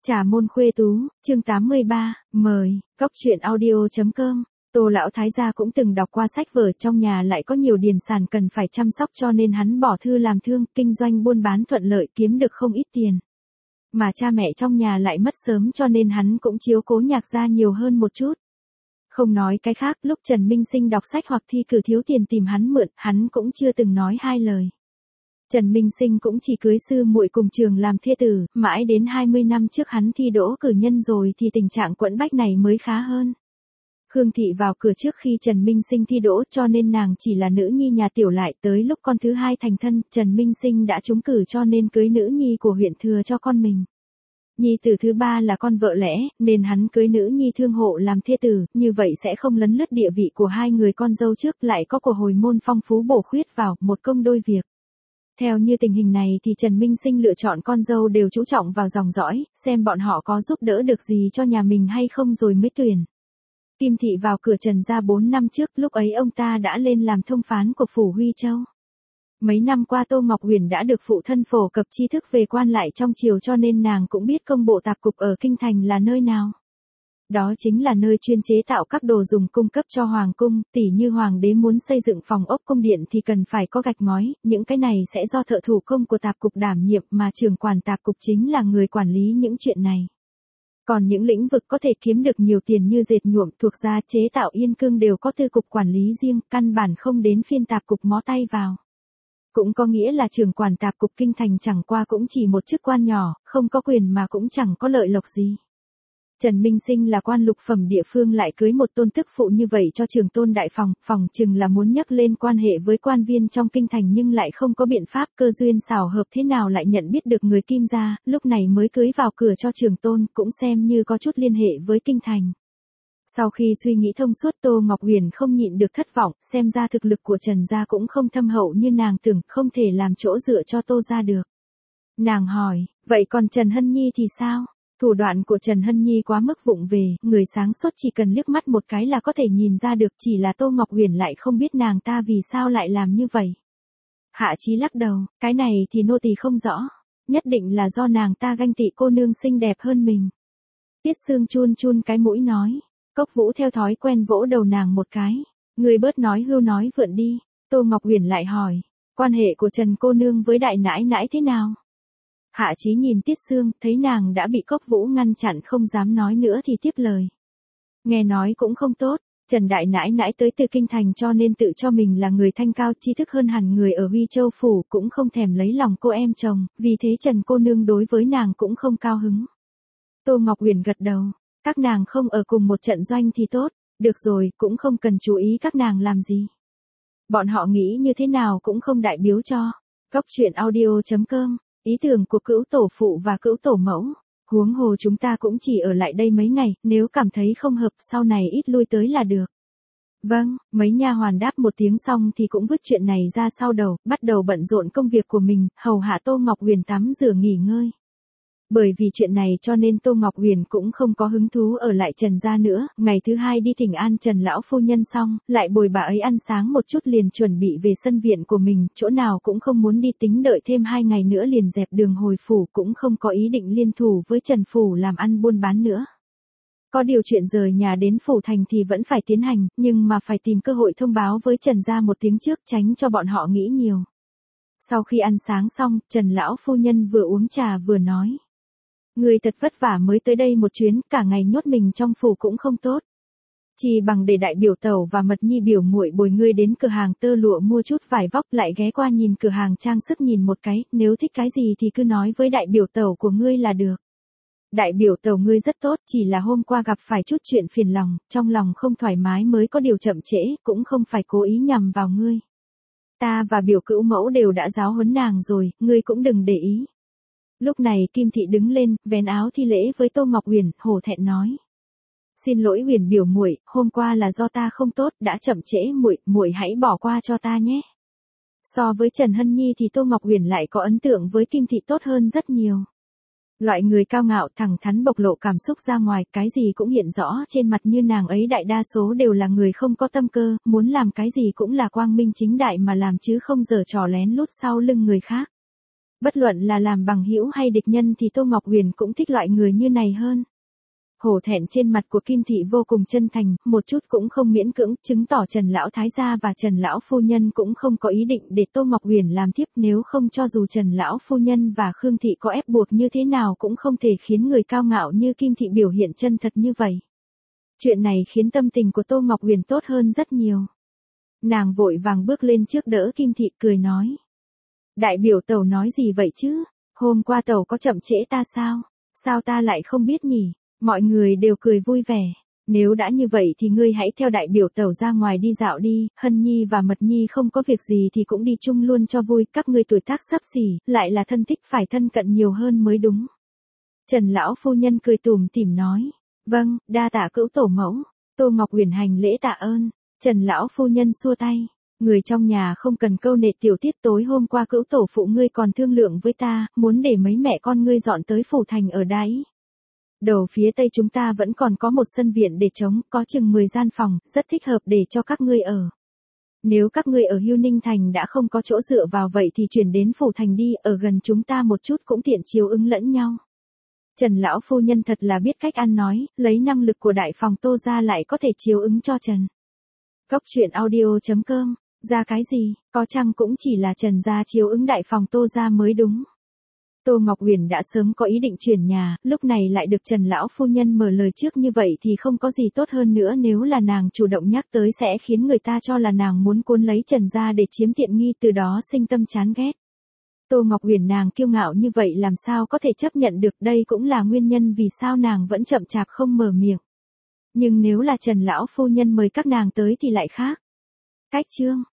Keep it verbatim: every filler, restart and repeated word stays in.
Trà môn khuê tú, chương tám mươi ba, mời, góc truyện audio.com. Tô lão thái gia cũng từng đọc qua sách vở, trong nhà lại có nhiều điền sản cần phải chăm sóc cho nên hắn bỏ thư làm thương, kinh doanh buôn bán thuận lợi, kiếm được không ít tiền. Mà cha mẹ trong nhà lại mất sớm cho nên hắn cũng chiếu cố Nhạc gia nhiều hơn một chút. Không nói cái khác, lúc Trần Minh Sinh đọc sách hoặc thi cử thiếu tiền tìm hắn mượn, hắn cũng chưa từng nói hai lời. Trần Minh Sinh cũng chỉ cưới sư muội cùng trường làm thê tử, mãi đến hai mươi năm trước hắn thi đỗ cử nhân rồi thì tình trạng quẫn bách này mới khá hơn. Khương Thị vào cửa trước khi Trần Minh Sinh thi đỗ cho nên nàng chỉ là nữ nhi nhà tiểu lại, tới lúc con thứ hai thành thân, Trần Minh Sinh đã trúng cử cho nên cưới nữ nhi của huyện thừa cho con mình. Nhi tử thứ ba là con vợ lẽ, nên hắn cưới nữ nhi thương hộ làm thê tử, như vậy sẽ không lấn lướt địa vị của hai người con dâu trước, lại có của hồi môn phong phú bổ khuyết vào, một công đôi việc. Theo như tình hình này thì Trần Minh Sinh lựa chọn con dâu đều chú trọng vào dòng dõi, xem bọn họ có giúp đỡ được gì cho nhà mình hay không rồi mới tuyển. Kim Thị vào cửa Trần gia bốn năm trước, lúc ấy ông ta đã lên làm thông phán của phủ Huy Châu. Mấy năm qua Tô Ngọc Huyền đã được phụ thân phổ cập tri thức về quan lại trong triều cho nên nàng cũng biết công bộ tạp cục ở Kinh Thành là nơi nào. Đó chính là nơi chuyên chế tạo các đồ dùng cung cấp cho hoàng cung, tỉ như hoàng đế muốn xây dựng phòng ốc cung điện thì cần phải có gạch ngói, những cái này sẽ do thợ thủ công của tạp cục đảm nhiệm mà trưởng quản tạp cục chính là người quản lý những chuyện này. Còn những lĩnh vực có thể kiếm được nhiều tiền như dệt nhuộm, thuộc gia, chế tạo yên cương đều có tư cục quản lý riêng, căn bản không đến phiên tạp cục mó tay vào. Cũng có nghĩa là trưởng quản tạp cục Kinh Thành chẳng qua cũng chỉ một chức quan nhỏ, không có quyền mà cũng chẳng có lợi lộc gì. Trần Minh Sinh là quan lục phẩm địa phương lại cưới một tôn tức phụ như vậy cho Trường Tôn đại phòng, phòng chừng là muốn nhắc lên quan hệ với quan viên trong Kinh Thành nhưng lại không có biện pháp, cơ duyên xảo hợp thế nào lại nhận biết được người Kim gia, lúc này mới cưới vào cửa cho Trường Tôn, cũng xem như có chút liên hệ với Kinh Thành. Sau khi suy nghĩ thông suốt, Tô Ngọc Huyền không nhịn được thất vọng, xem ra thực lực của Trần gia cũng không thâm hậu như nàng tưởng, không thể làm chỗ dựa cho Tô gia được. Nàng hỏi, vậy còn Trần Hân Nhi thì sao? Thủ đoạn của Trần Hân Nhi quá mức vụng về, người sáng suốt chỉ cần liếc mắt một cái là có thể nhìn ra được, chỉ là Tô Ngọc Huyền lại không biết nàng ta vì sao lại làm như vậy. Hạ Chí lắc đầu, cái này thì nô tỳ không rõ, nhất định là do nàng ta ganh tị cô nương xinh đẹp hơn mình. Tiết Sương chun chun cái mũi nói, Cốc Vũ theo thói quen vỗ đầu nàng một cái, người bớt nói hưu nói vượn đi. Tô Ngọc Huyền lại hỏi, quan hệ của Trần cô nương với đại nãi nãi thế nào? Hạ Chí nhìn Tiết Sương, thấy nàng đã bị Cốc Vũ ngăn chặn không dám nói nữa thì tiếp lời. Nghe nói cũng không tốt, Trần đại nãi nãi tới từ Kinh Thành cho nên tự cho mình là người thanh cao tri thức hơn hẳn người ở Huy Châu phủ, cũng không thèm lấy lòng cô em chồng, vì thế Trần cô nương đối với nàng cũng không cao hứng. Tô Ngọc Huyền gật đầu, các nàng không ở cùng một trận doanh thì tốt, được rồi, cũng không cần chú ý các nàng làm gì. Bọn họ nghĩ như thế nào cũng không đại biếu cho. Góc truyện audio.com. Ý tưởng của cữu tổ phụ và cữu tổ mẫu, huống hồ chúng ta cũng chỉ ở lại đây mấy ngày, nếu cảm thấy không hợp sau này ít lui tới là được. Vâng, mấy nha hoàn đáp một tiếng xong thì cũng vứt chuyện này ra sau đầu, bắt đầu bận rộn công việc của mình, hầu hạ Tô Ngọc Huyền tắm rửa nghỉ ngơi. Bởi vì chuyện này cho nên Tô Ngọc Huyền cũng không có hứng thú ở lại Trần gia nữa, ngày thứ hai đi thỉnh an Trần lão phu nhân xong, lại bồi bà ấy ăn sáng một chút liền chuẩn bị về sân viện của mình, chỗ nào cũng không muốn đi, tính đợi thêm hai ngày nữa liền dẹp đường hồi phủ, cũng không có ý định liên thủ với Trần phủ làm ăn buôn bán nữa. Có điều chuyện rời nhà đến phủ thành thì vẫn phải tiến hành, nhưng mà phải tìm cơ hội thông báo với Trần gia một tiếng trước, tránh cho bọn họ nghĩ nhiều. Sau khi ăn sáng xong, Trần lão phu nhân vừa uống trà vừa nói. Người thật vất vả mới tới đây một chuyến, cả ngày nhốt mình trong phủ cũng không tốt. Chỉ bằng để đại biểu tẩu và mật nhi biểu muội bồi ngươi đến cửa hàng tơ lụa mua chút vải vóc, lại ghé qua nhìn cửa hàng trang sức nhìn một cái, nếu thích cái gì thì cứ nói với đại biểu tẩu của ngươi là được. Đại biểu tẩu ngươi rất tốt, chỉ là hôm qua gặp phải chút chuyện phiền lòng, trong lòng không thoải mái mới có điều chậm trễ, cũng không phải cố ý nhằm vào ngươi. Ta và biểu cữu mẫu đều đã giáo huấn nàng rồi, ngươi cũng đừng để ý. Lúc này Kim Thị đứng lên, vén áo thi lễ với Tô Ngọc Huyền, hổ thẹn nói: "Xin lỗi Huyền biểu muội, hôm qua là do ta không tốt, đã chậm trễ muội, muội hãy bỏ qua cho ta nhé." So với Trần Hân Nhi thì Tô Ngọc Huyền lại có ấn tượng với Kim Thị tốt hơn rất nhiều. Loại người cao ngạo thẳng thắn bộc lộ cảm xúc ra ngoài, cái gì cũng hiện rõ trên mặt như nàng ấy đại đa số đều là người không có tâm cơ, muốn làm cái gì cũng là quang minh chính đại mà làm chứ không giở trò lén lút sau lưng người khác. Bất luận là làm bằng hữu hay địch nhân thì Tô Ngọc Huyền cũng thích loại người như này hơn. Hổ thẹn trên mặt của Kim Thị vô cùng chân thành, một chút cũng không miễn cưỡng, chứng tỏ Trần Lão Thái gia và Trần Lão Phu Nhân cũng không có ý định để Tô Ngọc Huyền làm thiếp, nếu không cho dù Trần Lão Phu Nhân và Khương Thị có ép buộc như thế nào cũng không thể khiến người cao ngạo như Kim Thị biểu hiện chân thật như vậy. Chuyện này khiến tâm tình của Tô Ngọc Huyền tốt hơn rất nhiều. Nàng vội vàng bước lên trước đỡ Kim Thị cười nói. Đại biểu tẩu nói gì vậy chứ? Hôm qua tẩu có chậm trễ ta sao? Sao ta lại không biết nhỉ? Mọi người đều cười vui vẻ. Nếu đã như vậy thì ngươi hãy theo đại biểu tẩu ra ngoài đi dạo đi, Hân Nhi và Mật Nhi không có việc gì thì cũng đi chung luôn cho vui, các ngươi tuổi tác sắp xỉ, lại là thân thích phải thân cận nhiều hơn mới đúng. Trần Lão Phu Nhân cười tủm tỉm nói. Vâng, đa tạ cữu tổ mẫu. Tô Ngọc Huyền hành lễ tạ ơn. Trần Lão Phu Nhân xua tay. Người trong nhà không cần câu nệ tiểu tiết, tối hôm qua cữu tổ phụ ngươi còn thương lượng với ta, muốn để mấy mẹ con ngươi dọn tới phủ thành ở đáy. Đầu phía tây chúng ta vẫn còn có một sân viện để trống, có chừng mười gian phòng, rất thích hợp để cho các ngươi ở. Nếu các ngươi ở Hưu Ninh Thành đã không có chỗ dựa vào vậy thì chuyển đến phủ thành đi, ở gần chúng ta một chút cũng tiện chiếu ứng lẫn nhau. Trần Lão Phu Nhân thật là biết cách ăn nói, lấy năng lực của đại phòng Tô ra lại có thể chiếu ứng cho Trần. Cốc truyện audio chấm com, ra cái gì, có chăng cũng chỉ là Trần gia chiếu ứng đại phòng Tô ra mới đúng. Tô Ngọc Huyền đã sớm có ý định chuyển nhà, lúc này lại được Trần Lão Phu Nhân mở lời trước như vậy thì không có gì tốt hơn nữa, nếu là nàng chủ động nhắc tới sẽ khiến người ta cho là nàng muốn cuốn lấy Trần gia để chiếm tiện nghi, từ đó sinh tâm chán ghét. Tô Ngọc Huyền nàng kiêu ngạo như vậy làm sao có thể chấp nhận được, đây cũng là nguyên nhân vì sao nàng vẫn chậm chạp không mở miệng. Nhưng nếu là Trần Lão Phu Nhân mời các nàng tới thì lại khác. Cách chương